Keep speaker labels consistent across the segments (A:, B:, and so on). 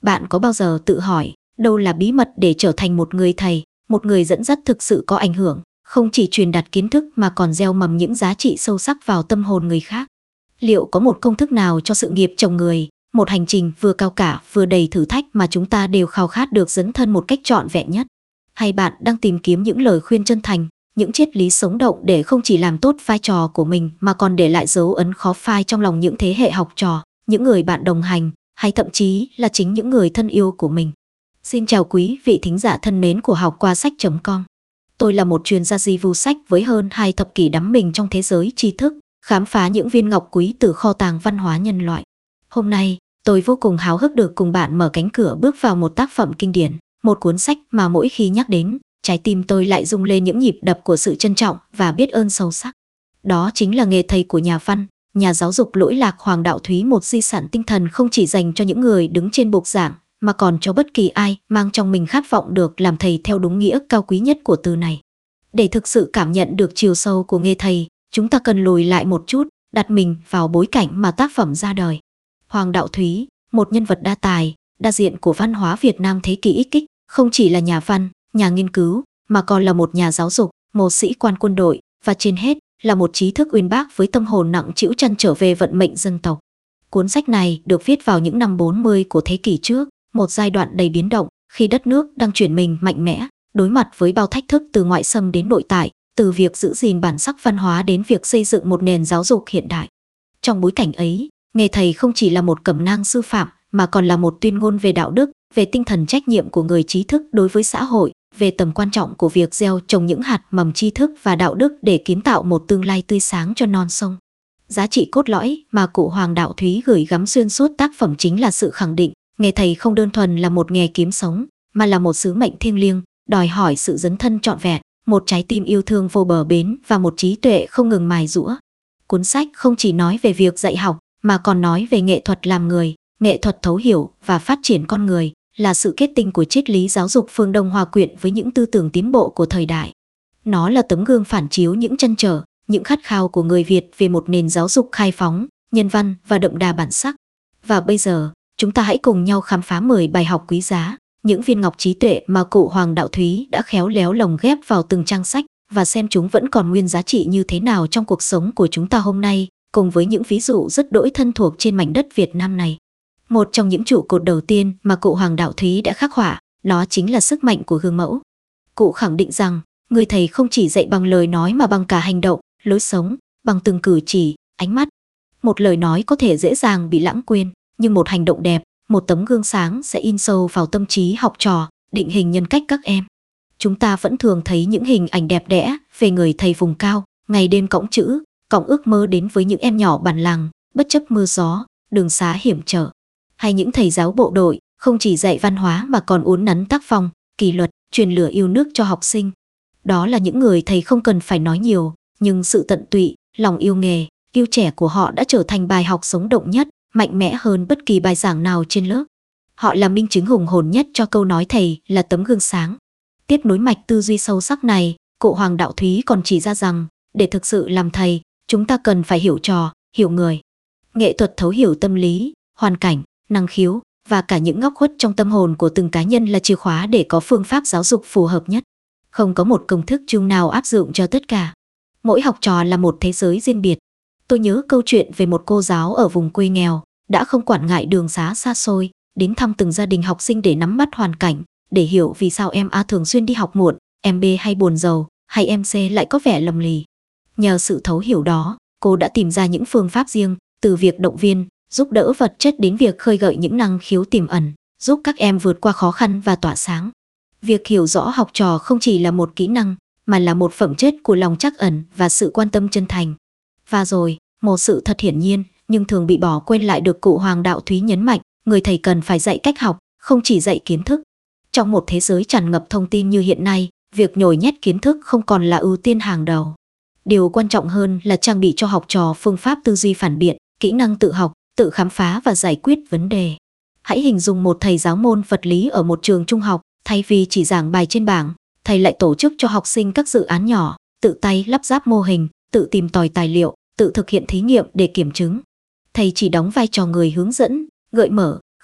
A: Bạn có bao giờ tự hỏi, đâu là bí mật để trở thành một người thầy, một người dẫn dắt thực sự có ảnh hưởng, không chỉ truyền đạt kiến thức mà còn gieo mầm những giá trị sâu sắc vào tâm hồn người khác? Liệu có một công thức nào cho sự nghiệp trồng người, một hành trình vừa cao cả vừa đầy thử thách mà chúng ta đều khao khát được dấn thân một cách trọn vẹn nhất? Hay bạn đang tìm kiếm những lời khuyên chân thành, những triết lý sống động để không chỉ làm tốt vai trò của mình mà còn để lại dấu ấn khó phai trong lòng những thế hệ học trò, những người bạn đồng hành, hay thậm chí là chính những người thân yêu của mình? Xin chào quý vị thính giả thân mến của học qua sách.com. Tôi là một chuyên gia review sách với hơn 2 thập kỷ đắm mình trong thế giới tri thức, khám phá những viên ngọc quý từ kho tàng văn hóa nhân loại. Hôm nay, tôi vô cùng háo hức được cùng bạn mở cánh cửa bước vào một tác phẩm kinh điển, một cuốn sách mà mỗi khi nhắc đến, trái tim tôi lại rung lên những nhịp đập của sự trân trọng và biết ơn sâu sắc. Đó chính là Nghề thầy của nhà văn, nhà giáo dục lỗi lạc Hoàng Đạo Thúy, một di sản tinh thần không chỉ dành cho những người đứng trên bục giảng, mà còn cho bất kỳ ai mang trong mình khát vọng được làm thầy theo đúng nghĩa cao quý nhất của từ này. Để thực sự cảm nhận được chiều sâu của nghề thầy, chúng ta cần lùi lại một chút, đặt mình vào bối cảnh mà tác phẩm ra đời. Hoàng Đạo Thúy, một nhân vật đa tài, đa diện của văn hóa Việt Nam thế kỷ XX, không chỉ là nhà văn, nhà nghiên cứu, mà còn là một nhà giáo dục, một sĩ quan quân đội, và trên hết là một trí thức uyên bác với tâm hồn nặng trĩu trăn trở về vận mệnh dân tộc. Cuốn sách này được viết vào những năm 40 của thế kỷ trước, một giai đoạn đầy biến động, khi đất nước đang chuyển mình mạnh mẽ, đối mặt với bao thách thức từ ngoại xâm đến nội tại, từ việc giữ gìn bản sắc văn hóa đến việc xây dựng một nền giáo dục hiện đại. Trong bối cảnh ấy, nghề thầy không chỉ là một cẩm nang sư phạm, mà còn là một tuyên ngôn về đạo đức, về tinh thần trách nhiệm của người trí thức đối với xã hội, về tầm quan trọng của việc gieo trồng những hạt mầm tri thức và đạo đức để kiến tạo một tương lai tươi sáng cho non sông. Giá trị cốt lõi mà cụ Hoàng Đạo Thúy gửi gắm xuyên suốt tác phẩm chính là sự khẳng định, nghề thầy không đơn thuần là một nghề kiếm sống, mà là một sứ mệnh thiêng liêng, đòi hỏi sự dấn thân trọn vẹn, một trái tim yêu thương vô bờ bến và một trí tuệ không ngừng mài giũa. Cuốn sách không chỉ nói về việc dạy học, mà còn nói về nghệ thuật làm người, nghệ thuật thấu hiểu và phát triển con người, là sự kết tinh của triết lý giáo dục phương Đông hòa quyện với những tư tưởng tiến bộ của thời đại. Nó là tấm gương phản chiếu những trăn trở, những khát khao của người Việt về một nền giáo dục khai phóng, nhân văn và đậm đà bản sắc. Và bây giờ, chúng ta hãy cùng nhau khám phá 10 bài học quý giá, những viên ngọc trí tuệ mà cụ Hoàng Đạo Thúy đã khéo léo lồng ghép vào từng trang sách, và xem chúng vẫn còn nguyên giá trị như thế nào trong cuộc sống của chúng ta hôm nay, cùng với những ví dụ rất đỗi thân thuộc trên mảnh đất Việt Nam này. Một trong những trụ cột đầu tiên mà cụ Hoàng Đạo Thúy đã khắc họa, đó chính là sức mạnh của gương mẫu. Cụ khẳng định rằng, người thầy không chỉ dạy bằng lời nói mà bằng cả hành động, lối sống, bằng từng cử chỉ, ánh mắt. Một lời nói có thể dễ dàng bị lãng quên, nhưng một hành động đẹp, một tấm gương sáng sẽ in sâu vào tâm trí học trò, định hình nhân cách các em. Chúng ta vẫn thường thấy những hình ảnh đẹp đẽ về người thầy vùng cao, ngày đêm cõng chữ, cõng ước mơ đến với những em nhỏ bản làng, bất chấp mưa gió, đường xá hiểm trở. Hay những thầy giáo bộ đội, không chỉ dạy văn hóa mà còn uốn nắn tác phong, kỷ luật, truyền lửa yêu nước cho học sinh. Đó là những người thầy không cần phải nói nhiều, nhưng sự tận tụy, lòng yêu nghề, yêu trẻ của họ đã trở thành bài học sống động nhất, mạnh mẽ hơn bất kỳ bài giảng nào trên lớp. Họ là minh chứng hùng hồn nhất cho câu nói thầy là tấm gương sáng. Tiếp nối mạch tư duy sâu sắc này, cụ Hoàng Đạo Thúy còn chỉ ra rằng, để thực sự làm thầy, chúng ta cần phải hiểu trò, hiểu người. Nghệ thuật thấu hiểu tâm lý, hoàn cảnh, năng khiếu và cả những góc khuất trong tâm hồn của từng cá nhân là chìa khóa để có phương pháp giáo dục phù hợp nhất. Không có một công thức chung nào áp dụng cho tất cả. Mỗi học trò là một thế giới riêng biệt. Tôi nhớ câu chuyện về một cô giáo ở vùng quê nghèo, đã không quản ngại đường xá xa xôi, đến thăm từng gia đình học sinh để nắm bắt hoàn cảnh, để hiểu vì sao em A thường xuyên đi học muộn, em B hay buồn rầu, hay em C lại có vẻ lầm lì. Nhờ sự thấu hiểu đó, cô đã tìm ra những phương pháp riêng, từ việc động viên, giúp đỡ vật chất đến việc khơi gợi những năng khiếu tiềm ẩn, giúp các em vượt qua khó khăn và tỏa sáng. Việc hiểu rõ học trò không chỉ là một kỹ năng, mà là một phẩm chất của lòng trắc ẩn và sự quan tâm chân thành. Và rồi, một sự thật hiển nhiên, nhưng thường bị bỏ quên lại được cụ Hoàng Đạo Thúy nhấn mạnh, người thầy cần phải dạy cách học, không chỉ dạy kiến thức. Trong một thế giới tràn ngập thông tin như hiện nay, việc nhồi nhét kiến thức không còn là ưu tiên hàng đầu. Điều quan trọng hơn là trang bị cho học trò phương pháp tư duy phản biện, kỹ năng tự học, tự khám phá và giải quyết vấn đề. Hãy hình dung một thầy giáo môn vật lý ở một trường trung học, thay vì chỉ giảng bài trên bảng, thầy lại tổ chức cho học sinh các dự án nhỏ, tự tay lắp ráp mô hình, tự tìm tòi tài liệu, tự thực hiện thí nghiệm để kiểm chứng. Thầy chỉ đóng vai trò người hướng dẫn, gợi mở,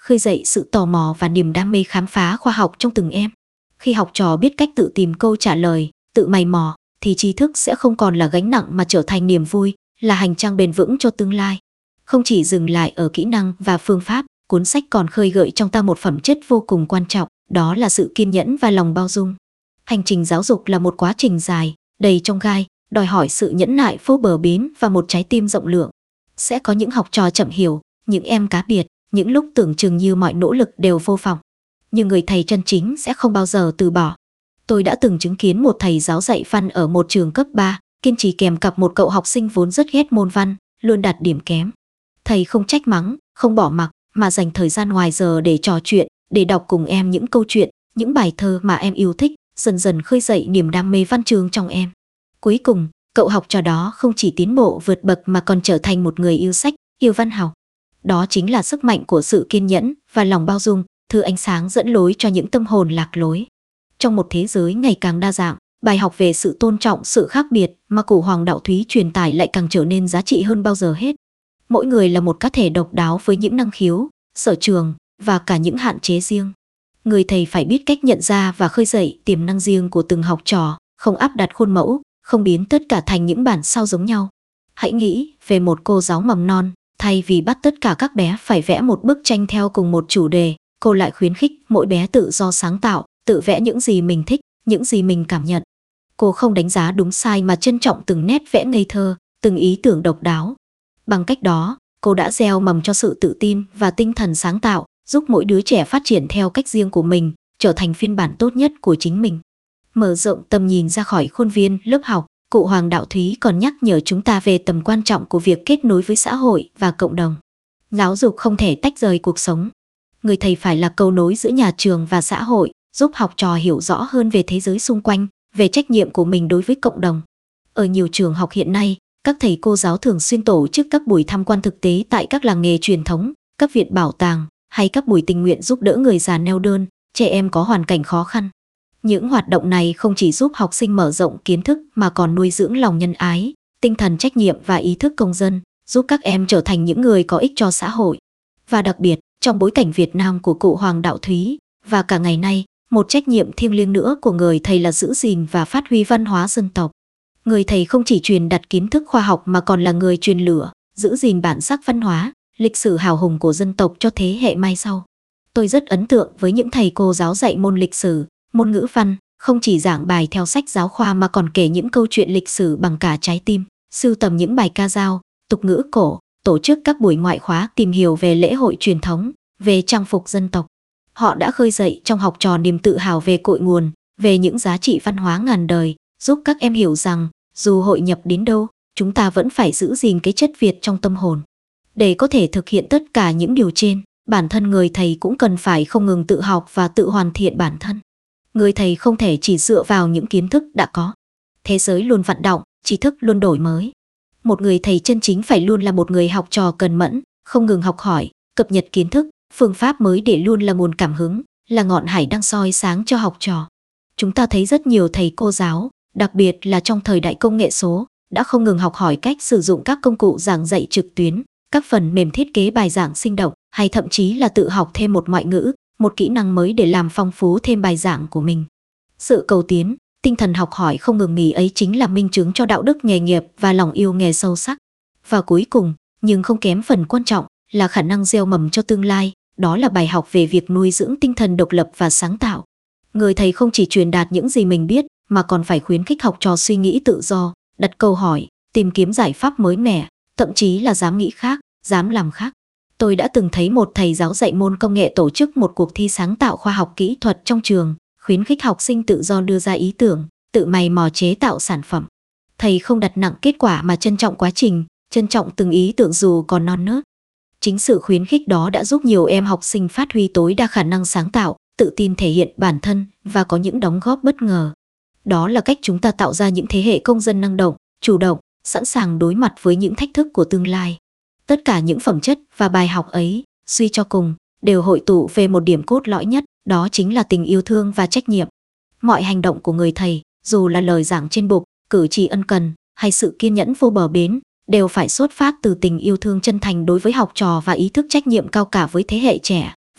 A: khơi dậy sự tò mò và niềm đam mê khám phá khoa học trong từng em. Khi học trò biết cách tự tìm câu trả lời, tự mày mò, thì tri thức sẽ không còn là gánh nặng mà trở thành niềm vui, là hành trang bền vững cho tương lai. Không chỉ dừng lại ở kỹ năng và phương pháp, cuốn sách còn khơi gợi trong ta một phẩm chất vô cùng quan trọng, đó là sự kiên nhẫn và lòng bao dung. Hành trình giáo dục là một quá trình dài, đầy chông gai, đòi hỏi sự nhẫn nại vô bờ bến và một trái tim rộng lượng. Sẽ có những học trò chậm hiểu, những em cá biệt, những lúc tưởng chừng như mọi nỗ lực đều vô vọng. Nhưng người thầy chân chính sẽ không bao giờ từ bỏ. Tôi đã từng chứng kiến một thầy giáo dạy văn ở một trường cấp 3, kiên trì kèm cặp một cậu học sinh vốn rất ghét môn văn, luôn đạt điểm kém. Thầy không trách mắng, không bỏ mặc, mà dành thời gian ngoài giờ để trò chuyện, để đọc cùng em những câu chuyện, những bài thơ mà em yêu thích, dần dần khơi dậy niềm đam mê văn chương trong em. Cuối cùng, cậu học trò đó không chỉ tiến bộ vượt bậc mà còn trở thành một người yêu sách, yêu văn học. Đó chính là sức mạnh của sự kiên nhẫn và lòng bao dung, thứ ánh sáng dẫn lối cho những tâm hồn lạc lối. Trong một thế giới ngày càng đa dạng, bài học về sự tôn trọng sự khác biệt mà Cổ Hoàng Đạo Thúy truyền tải lại càng trở nên giá trị hơn bao giờ hết. Mỗi người là một cá thể độc đáo với những năng khiếu, sở trường và cả những hạn chế riêng. Người thầy phải biết cách nhận ra và khơi dậy tiềm năng riêng của từng học trò, không áp đặt khuôn mẫu, không biến tất cả thành những bản sao giống nhau. Hãy nghĩ về một cô giáo mầm non, thay vì bắt tất cả các bé phải vẽ một bức tranh theo cùng một chủ đề, cô lại khuyến khích mỗi bé tự do sáng tạo, tự vẽ những gì mình thích, những gì mình cảm nhận. Cô không đánh giá đúng sai mà trân trọng từng nét vẽ ngây thơ, từng ý tưởng độc đáo. Bằng cách đó, cô đã gieo mầm cho sự tự tin và tinh thần sáng tạo, giúp mỗi đứa trẻ phát triển theo cách riêng của mình, trở thành phiên bản tốt nhất của chính mình. Mở rộng tầm nhìn ra khỏi khuôn viên lớp học, Cụ Hoàng Đạo Thúy còn nhắc nhở chúng ta về tầm quan trọng của việc kết nối với xã hội và cộng đồng. Giáo dục không thể tách rời cuộc sống. Người thầy phải là cầu nối giữa nhà trường và xã hội, giúp học trò hiểu rõ hơn về thế giới xung quanh, về trách nhiệm của mình đối với cộng đồng. Ở nhiều trường học hiện nay, các thầy cô giáo thường xuyên tổ chức các buổi tham quan thực tế tại các làng nghề truyền thống, các viện bảo tàng hay các buổi tình nguyện giúp đỡ người già neo đơn, trẻ em có hoàn cảnh khó khăn. Những hoạt động này không chỉ giúp học sinh mở rộng kiến thức mà còn nuôi dưỡng lòng nhân ái, tinh thần trách nhiệm và ý thức công dân, giúp các em trở thành những người có ích cho xã hội. Và đặc biệt, trong bối cảnh Việt Nam của Cụ Hoàng Đạo Thúy, và cả ngày nay, một trách nhiệm thiêng liêng nữa của người thầy là giữ gìn và phát huy văn hóa dân tộc. Người thầy không chỉ truyền đạt kiến thức khoa học mà còn là người truyền lửa, giữ gìn bản sắc văn hóa, lịch sử hào hùng của dân tộc cho thế hệ mai sau. Tôi rất ấn tượng với những thầy cô giáo dạy môn lịch sử, môn ngữ văn, không chỉ giảng bài theo sách giáo khoa mà còn kể những câu chuyện lịch sử bằng cả trái tim, sưu tầm những bài ca dao, tục ngữ cổ, tổ chức các buổi ngoại khóa tìm hiểu về lễ hội truyền thống, về trang phục dân tộc. Họ đã khơi dậy trong học trò niềm tự hào về cội nguồn, về những giá trị văn hóa ngàn đời, giúp các em hiểu rằng dù hội nhập đến đâu, chúng ta vẫn phải giữ gìn cái chất Việt trong tâm hồn. Để có thể thực hiện tất cả những điều trên, bản thân người thầy cũng cần phải không ngừng tự học và tự hoàn thiện bản thân. Người thầy không thể chỉ dựa vào những kiến thức đã có. Thế giới luôn vận động, tri thức luôn đổi mới. Một người thầy chân chính phải luôn là một người học trò cần mẫn, không ngừng học hỏi, cập nhật kiến thức, phương pháp mới để luôn là nguồn cảm hứng, là ngọn hải đăng soi sáng cho học trò. Chúng ta thấy rất nhiều thầy cô giáo, đặc biệt là trong thời đại công nghệ số, đã không ngừng học hỏi cách sử dụng các công cụ giảng dạy trực tuyến, các phần mềm thiết kế bài giảng sinh động, hay thậm chí là tự học thêm một ngoại ngữ, một kỹ năng mới để làm phong phú thêm bài giảng của mình. Sự cầu tiến, tinh thần học hỏi không ngừng nghỉ ấy chính là minh chứng cho đạo đức nghề nghiệp và lòng yêu nghề sâu sắc. Và cuối cùng, nhưng không kém phần quan trọng, là khả năng gieo mầm cho tương lai, đó là bài học về việc nuôi dưỡng tinh thần độc lập và sáng tạo. Người thầy không chỉ truyền đạt những gì mình biết, mà còn phải khuyến khích học trò suy nghĩ tự do, đặt câu hỏi, tìm kiếm giải pháp mới mẻ, thậm chí là dám nghĩ khác, dám làm khác. Tôi đã từng thấy một thầy giáo dạy môn công nghệ tổ chức một cuộc thi sáng tạo khoa học kỹ thuật trong trường, khuyến khích học sinh tự do đưa ra ý tưởng, tự mày mò chế tạo sản phẩm. Thầy không đặt nặng kết quả mà trân trọng quá trình, trân trọng từng ý tưởng dù còn non nớt. Chính sự khuyến khích đó đã giúp nhiều em học sinh phát huy tối đa khả năng sáng tạo, tự tin thể hiện bản thân và có những đóng góp bất ngờ. Đó là cách chúng ta tạo ra những thế hệ công dân năng động, chủ động, sẵn sàng đối mặt với những thách thức của tương lai. Tất cả những phẩm chất và bài học ấy, suy cho cùng, đều hội tụ về một điểm cốt lõi nhất, đó chính là tình yêu thương và trách nhiệm. Mọi hành động của người thầy, dù là lời giảng trên bục, cử chỉ ân cần, hay sự kiên nhẫn vô bờ bến, đều phải xuất phát từ tình yêu thương chân thành đối với học trò và ý thức trách nhiệm cao cả với thế hệ trẻ,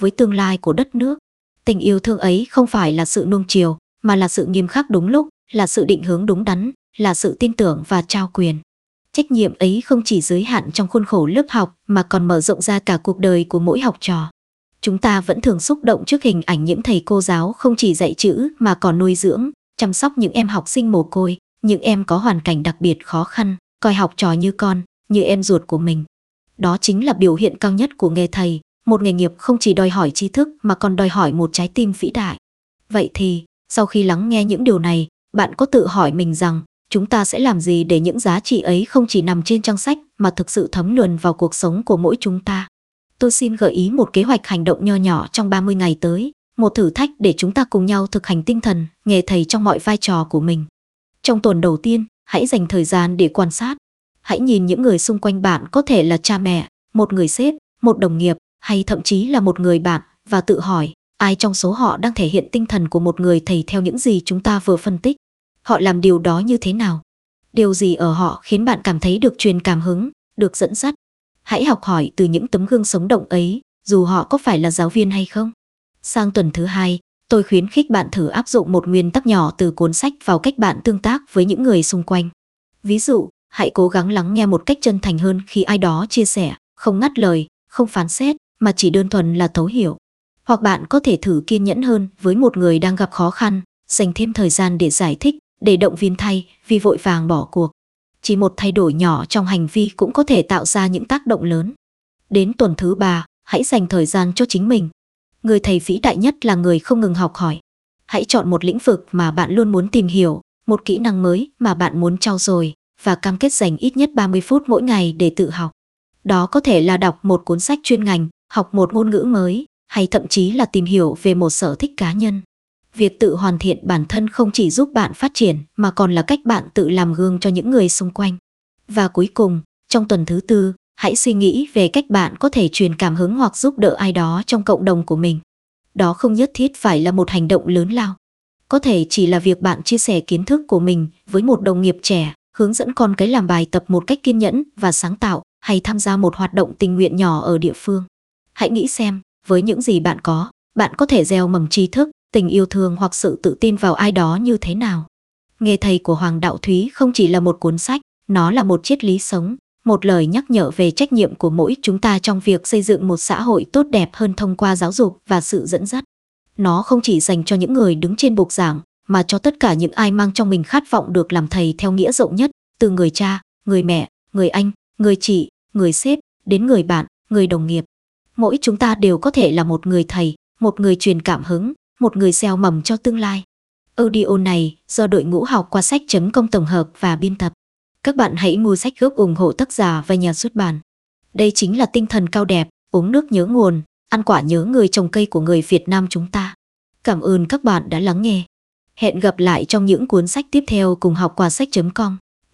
A: với tương lai của đất nước. Tình yêu thương ấy không phải là sự nuông chiều, mà là sự nghiêm khắc đúng lúc, là sự định hướng đúng đắn, là sự tin tưởng và trao quyền. Trách nhiệm ấy không chỉ giới hạn trong khuôn khổ lớp học mà còn mở rộng ra cả cuộc đời của mỗi học trò. Chúng ta vẫn thường xúc động trước hình ảnh những thầy cô giáo không chỉ dạy chữ mà còn nuôi dưỡng, chăm sóc những em học sinh mồ côi, những em có hoàn cảnh đặc biệt khó khăn, coi học trò như con, như em ruột của mình. Đó chính là biểu hiện cao nhất của nghề thầy, một nghề nghiệp không chỉ đòi hỏi tri thức mà còn đòi hỏi một trái tim vĩ đại. Vậy thì, sau khi lắng nghe những điều này, bạn có tự hỏi mình rằng, chúng ta sẽ làm gì để những giá trị ấy không chỉ nằm trên trang sách mà thực sự thấm nhuần vào cuộc sống của mỗi chúng ta? Tôi xin gợi ý một kế hoạch hành động nho nhỏ trong 30 ngày tới, một thử thách để chúng ta cùng nhau thực hành tinh thần, nghề thầy trong mọi vai trò của mình. Trong tuần đầu tiên, hãy dành thời gian để quan sát. Hãy nhìn những người xung quanh bạn, có thể là cha mẹ, một người sếp, một đồng nghiệp, hay thậm chí là một người bạn, và tự hỏi, ai trong số họ đang thể hiện tinh thần của một người thầy theo những gì chúng ta vừa phân tích? Họ làm điều đó như thế nào? Điều gì ở họ khiến bạn cảm thấy được truyền cảm hứng, được dẫn dắt? Hãy học hỏi từ những tấm gương sống động ấy, dù họ có phải là giáo viên hay không. Sang tuần thứ 2, tôi khuyến khích bạn thử áp dụng một nguyên tắc nhỏ từ cuốn sách vào cách bạn tương tác với những người xung quanh. Ví dụ, hãy cố gắng lắng nghe một cách chân thành hơn khi ai đó chia sẻ, không ngắt lời, không phán xét, mà chỉ đơn thuần là thấu hiểu. Hoặc bạn có thể thử kiên nhẫn hơn với một người đang gặp khó khăn, dành thêm thời gian để giải thích, để động viên thay vì vội vàng bỏ cuộc. Chỉ một thay đổi nhỏ trong hành vi cũng có thể tạo ra những tác động lớn. Đến tuần thứ 3, hãy dành thời gian cho chính mình. Người thầy vĩ đại nhất là người không ngừng học hỏi. Hãy chọn một lĩnh vực mà bạn luôn muốn tìm hiểu, một kỹ năng mới mà bạn muốn trau dồi, và cam kết dành ít nhất 30 phút mỗi ngày để tự học. Đó có thể là đọc một cuốn sách chuyên ngành, học một ngôn ngữ mới, hay thậm chí là tìm hiểu về một sở thích cá nhân. Việc tự hoàn thiện bản thân không chỉ giúp bạn phát triển mà còn là cách bạn tự làm gương cho những người xung quanh. Và cuối cùng, trong tuần thứ 4, hãy suy nghĩ về cách bạn có thể truyền cảm hứng hoặc giúp đỡ ai đó trong cộng đồng của mình. Đó không nhất thiết phải là một hành động lớn lao. Có thể chỉ là việc bạn chia sẻ kiến thức của mình với một đồng nghiệp trẻ, hướng dẫn con cái làm bài tập một cách kiên nhẫn và sáng tạo, hay tham gia một hoạt động tình nguyện nhỏ ở địa phương. Hãy nghĩ xem, với những gì bạn có thể gieo mầm tri thức, tình yêu thương hoặc sự tự tin vào ai đó như thế nào. Nghề thầy của Hoàng Đạo Thúy không chỉ là một cuốn sách, nó là một triết lý sống, một lời nhắc nhở về trách nhiệm của mỗi chúng ta trong việc xây dựng một xã hội tốt đẹp hơn thông qua giáo dục và sự dẫn dắt. Nó không chỉ dành cho những người đứng trên bục giảng, mà cho tất cả những ai mang trong mình khát vọng được làm thầy theo nghĩa rộng nhất, từ người cha, người mẹ, người anh, người chị, người sếp, đến người bạn, người đồng nghiệp. Mỗi chúng ta đều có thể là một người thầy, một người truyền cảm hứng, một người gieo mầm cho tương lai. Audio này do đội ngũ học qua sách.com tổng hợp và biên tập. Các bạn hãy mua sách gốc ủng hộ tác giả và nhà xuất bản. Đây chính là tinh thần cao đẹp, uống nước nhớ nguồn, ăn quả nhớ người trồng cây của người Việt Nam chúng ta. Cảm ơn các bạn đã lắng nghe. Hẹn gặp lại trong những cuốn sách tiếp theo cùng học qua sách.com.